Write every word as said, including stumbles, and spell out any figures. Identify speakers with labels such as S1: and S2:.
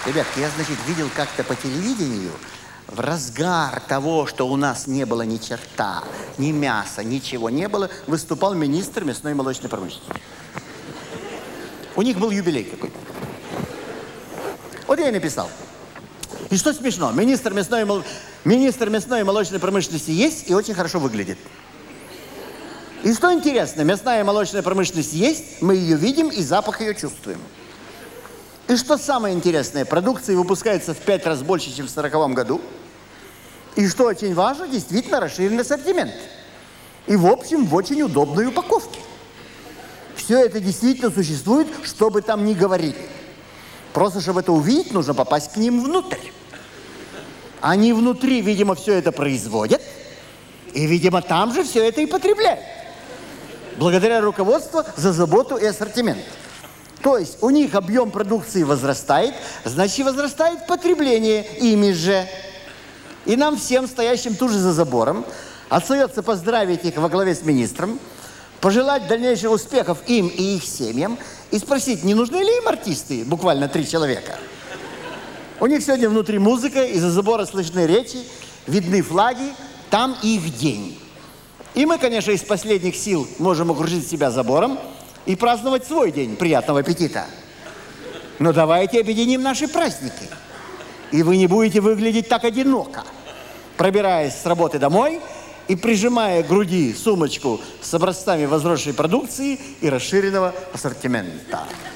S1: Ребятки, я, значит, видел как-то по телевидению, в разгар того, что у нас не было ни черта, ни мяса, ничего не было, выступал министр мясной и молочной промышленности. У них был юбилей какой-то. Вот я и написал. И что смешно, министр мясной, мол... министр мясной и молочной промышленности есть и очень хорошо выглядит. И что интересно, мясная и молочная промышленность есть, мы ее видим и запах ее чувствуем. И что самое интересное, продукция выпускается в пять раз больше, чем в сороковом году. И что очень важно, действительно расширенный ассортимент. И в общем, в очень удобной упаковке. Все это действительно существует, что бы там ни говорили. Просто, чтобы это увидеть, нужно попасть к ним внутрь. Они внутри, видимо, все это производят. И, видимо, там же все это и потребляют. Благодаря руководству за заботу и ассортимент. То есть у них объем продукции возрастает, значит, возрастает потребление ими же. И нам всем, стоящим тут же за забором, остается поздравить их во главе с министром, пожелать дальнейших успехов им и их семьям и спросить, не нужны ли им артисты, буквально три человека. У них сегодня внутри музыка, из-за забора слышны речи, видны флаги, там их день. И мы, конечно, из последних сил можем окружить себя забором и праздновать свой день. Приятного аппетита. Но давайте объединим наши праздники. И вы не будете выглядеть так одиноко, пробираясь с работы домой и прижимая к груди сумочку с образцами возросшей продукции и расширенного ассортимента.